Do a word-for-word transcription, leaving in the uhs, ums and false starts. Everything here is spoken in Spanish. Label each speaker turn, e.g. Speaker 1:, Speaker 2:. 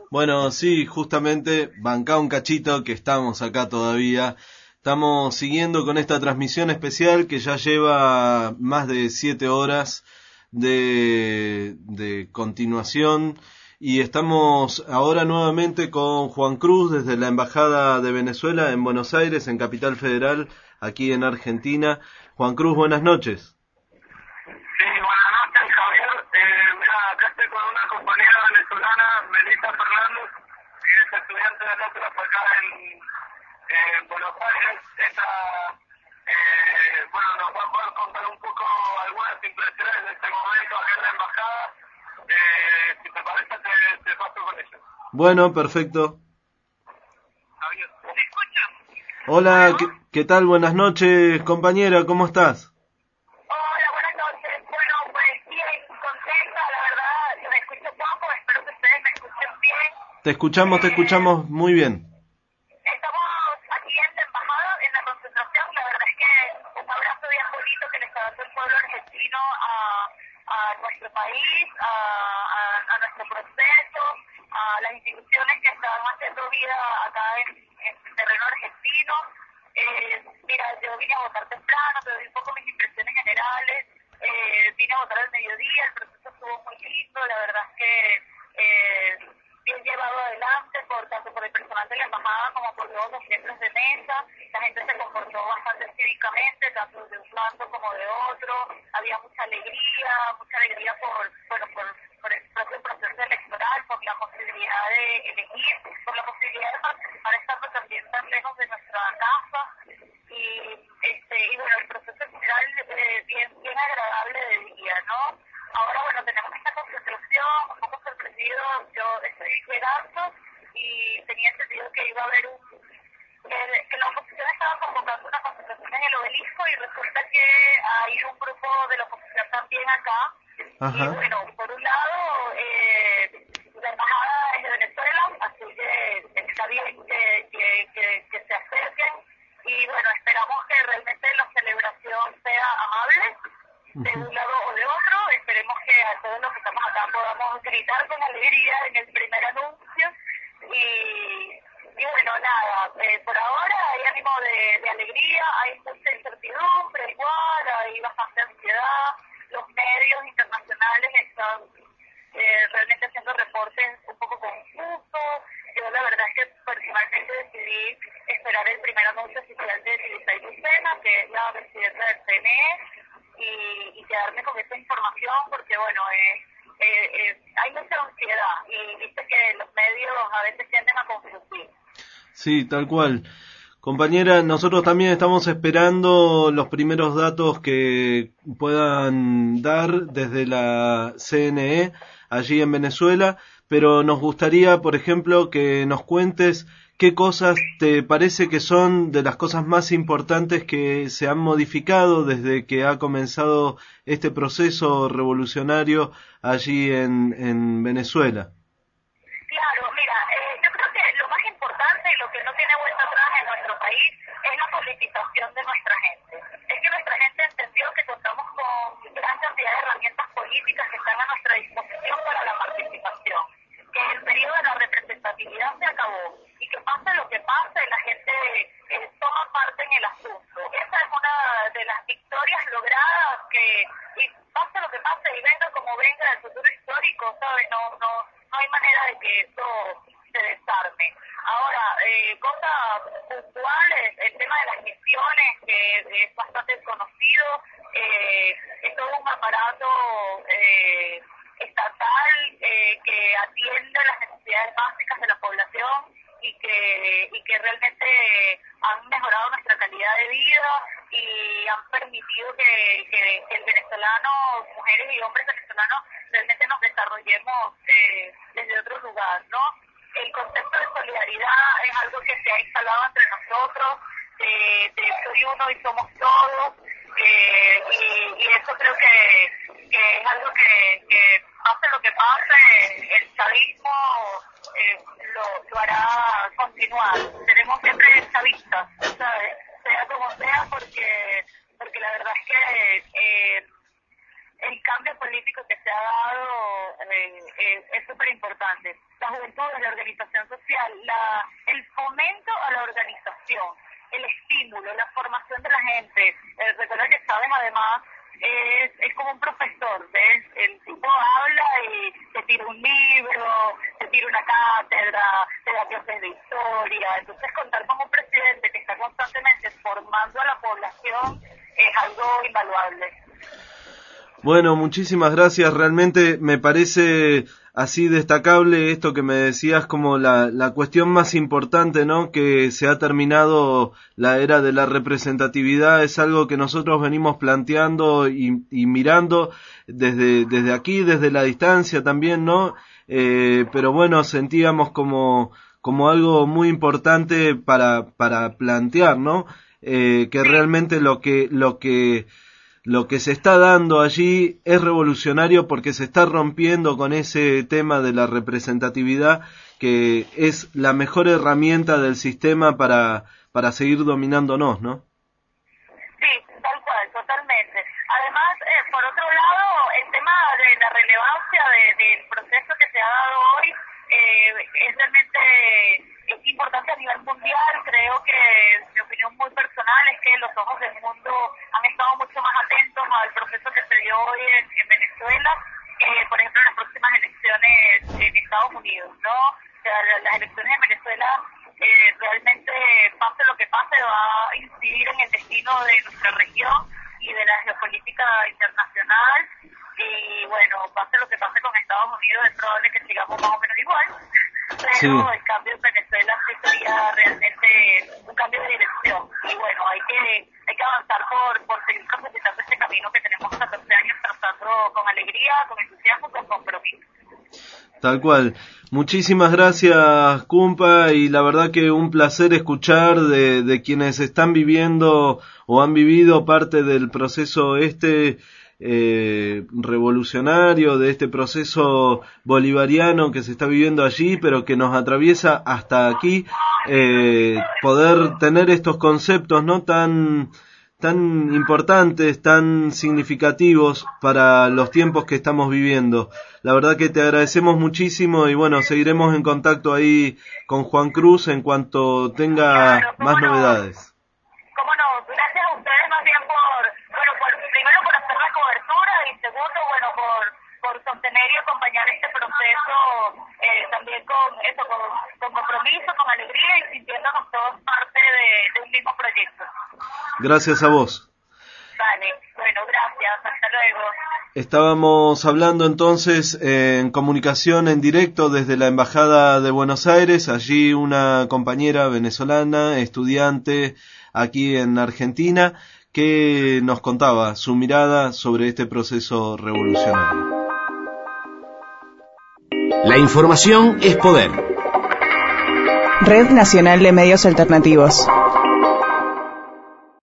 Speaker 1: Bueno, sí, justamente, bancá un cachito que estamos acá todavía. Estamos siguiendo con esta transmisión especial que ya lleva más de siete horas de, de continuación y estamos ahora nuevamente con Juan Cruz desde la Embajada de Venezuela en Buenos Aires, en Capital Federal, aquí en Argentina. Juan Cruz, buenas noches.
Speaker 2: Sí, buenas noches, Javier. Eh, mira, acá estoy con una compañera venezolana, Melissa Fernández, que es estudiante de letras acá en, en Buenos Aires. Esta, eh, bueno, nos va a poder contar un poco algunas impresiones de este momento acá en la embajada. Eh, si te parece, te, te paso con ella.
Speaker 1: Bueno, perfecto.
Speaker 2: Javier, ¿me escuchan?
Speaker 1: Hola, ¿qué, qué tal? Buenas noches, compañera, ¿cómo estás?
Speaker 2: Hola, buenas noches. Bueno, pues bien, contenta, la verdad, me escucho poco, espero que ustedes me escuchen bien.
Speaker 1: Te escuchamos, te
Speaker 2: Eh,
Speaker 1: escuchamos muy bien.
Speaker 2: Estamos aquí en la embajada, en la concentración. La verdad es que un abrazo bien bonito que le está dando el pueblo argentino a, a nuestro país, a, a, a nuestro proceso, a las instituciones que están haciendo vida acá en, en terreno argentino. Eh, mira, yo vine a votar temprano, te doy un poco mis impresiones generales. Eh, vine a votar al mediodía, el proceso estuvo muy lindo, la verdad es que eh, bien llevado adelante por tanto por el personal de la embajada como por todos los miembros de mesa. La gente se comportó bastante cívicamente, tanto de un bando como de otro. Había mucha alegría, mucha alegría por, bueno, por, por el propio proceso electoral, por la posibilidad de elegir, por la posibilidad de participar estando también tan lejos de nuestra casa. Y, este, y bueno, el proceso en general eh, bien, bien agradable de día, ¿no? Ahora, bueno, tenemos esta concentración, un poco sorprendido, yo estoy llegando y tenía entendido que iba a haber un, que, que la oposición estaba convocando una concentración en el obelisco y resulta que hay un grupo de la oposición también acá. Y
Speaker 1: Ajá.
Speaker 2: bueno, por un lado, eh, la embajada es de Venezuela, así que está bien que, que, que, que se acerquen y bueno, esperamos que realmente la celebración sea amable de un lado o de otro. Esperemos que a todos los que estamos acá podamos gritar con alegría en el primer anuncio y, y bueno, nada, eh, por ahora hay ánimo de, de alegría, hay mucha incertidumbre igual, hay bastante ansiedad, los medios internacionales están eh, realmente haciendo reportes un poco confusos. Yo la verdad es que personalmente decidí esperar el primer anuncio oficial de Tibisay Lucena, que es la presidenta del C N E, y, y quedarme con esta información porque bueno, eh, eh, eh, hay mucha ansiedad y viste que los medios a veces tienden a confundir.
Speaker 1: Sí, tal cual. Compañera, nosotros también estamos esperando los primeros datos que puedan dar desde la C N E allí en Venezuela, pero nos gustaría, por ejemplo, que nos cuentes qué cosas te parece que son de las cosas más importantes que se han modificado desde que ha comenzado este proceso revolucionario allí en, en Venezuela.
Speaker 2: Claro, mira, eh, yo creo que lo más importante y lo que no tiene vuelta atrás en nuestro país es la politización de nuestra gente. Es que nuestra gente entendió que contamos con gran cantidad de herramientas políticas que están a nuestra disposición para la participación, que el periodo de la representatividad se acabó y que pase lo que pase, la gente eh, toma parte en el asunto. Esa es una de las victorias logradas que, y pase lo que pase y venga como venga el futuro histórico, ¿sabes? No, no, no hay manera de que eso se desarme. Ahora, eh, cosas puntuales, el tema de las misiones, que es bastante conocido, eh, es todo un aparato eh, estatal eh, que atiende las necesidades básicas de la población y que, y que realmente han mejorado nuestra calidad de vida y han permitido que, que, que el venezolano, mujeres y hombres venezolanos, realmente nos desarrollemos eh, desde otro lugar, ¿no? El concepto de solidaridad es algo que se ha instalado entre nosotros, de, de soy uno y somos todos, eh, y, y eso creo que, que es algo que, que pase lo que pase, el chavismo eh, lo, lo hará continuar. Seremos siempre chavistas, ¿sabes? Sea como sea, porque, porque la verdad es que eh, el cambio político que se ha dado eh, eh, es súper importante. La juventud, la organización esencial la, el fomento a la organización, el estímulo, la formación de la gente. Eh, recuerda que Chávez además es, es como un profesor, ¿ves? El tipo habla y te tira un libro, te tira una cátedra, te da clases de historia. Entonces contar con un presidente que está constantemente formando a la población es algo invaluable.
Speaker 1: Bueno, muchísimas gracias. Realmente me parece así destacable esto que me decías como la, la cuestión más importante, ¿no? Que se ha terminado la era de la representatividad. Es algo que nosotros venimos planteando y, y mirando desde, desde aquí, desde la distancia también, ¿no? Eh, pero bueno, sentíamos como, como algo muy importante para, para plantear, ¿no? Eh, que realmente lo que, lo que, Lo que se está dando allí es revolucionario porque se está rompiendo con ese tema de la representatividad, que es la mejor herramienta del sistema para, para seguir dominándonos, ¿no?
Speaker 2: Sí, tal cual, totalmente. Además, eh, por otro lado, el tema de la relevancia de, del proceso que se ha dado hoy eh, es realmente es importante a nivel mundial. Creo que mi opinión muy personal es que los ojos del mundo han estado mucho más atentos al proceso que se dio hoy en, en Venezuela, eh, por ejemplo, en las próximas elecciones en Estados Unidos, ¿no? O sea, las elecciones en Venezuela eh, realmente, pase lo que pase, va a incidir en el destino de nuestra región y de la geopolítica internacional. Y bueno, pase lo que pase con Estados Unidos, es probable que sigamos más o menos igual. Pero sí, el cambio en Venezuela sí sería realmente un cambio de dirección. Y bueno, hay que hay que avanzar por, por seguir transitando este camino que tenemos catorce años trazando con alegría, con entusiasmo, con compromiso.
Speaker 1: Tal cual. Muchísimas gracias, Cumpa, y la verdad que un placer escuchar de, de quienes están viviendo o han vivido parte del proceso este eh, revolucionario, de este proceso bolivariano que se está viviendo allí, pero que nos atraviesa hasta aquí, eh, poder tener estos conceptos no tan tan importantes, tan significativos para los tiempos que estamos viviendo. La verdad que te agradecemos muchísimo y bueno, seguiremos en contacto ahí con Juan Cruz en cuanto tenga
Speaker 2: claro,
Speaker 1: más
Speaker 2: no?
Speaker 1: novedades.
Speaker 2: Cómo no, gracias a ustedes más bien por, bueno, por, primero por hacer la cobertura y segundo, bueno, por, por sostener y acompañar este proceso eh, también con eso, con, con compromiso, con alegría y sintiéndonos todos parte de, de un mismo proyecto.
Speaker 1: Gracias a vos.
Speaker 2: Vale, bueno, gracias, hasta luego.
Speaker 1: Estábamos hablando entonces eh, en comunicación en directo desde la Embajada de Buenos Aires, allí una compañera venezolana, estudiante aquí en Argentina, que nos contaba su mirada sobre este proceso revolucionario.
Speaker 3: La información es poder.
Speaker 4: Red Nacional de Medios Alternativos.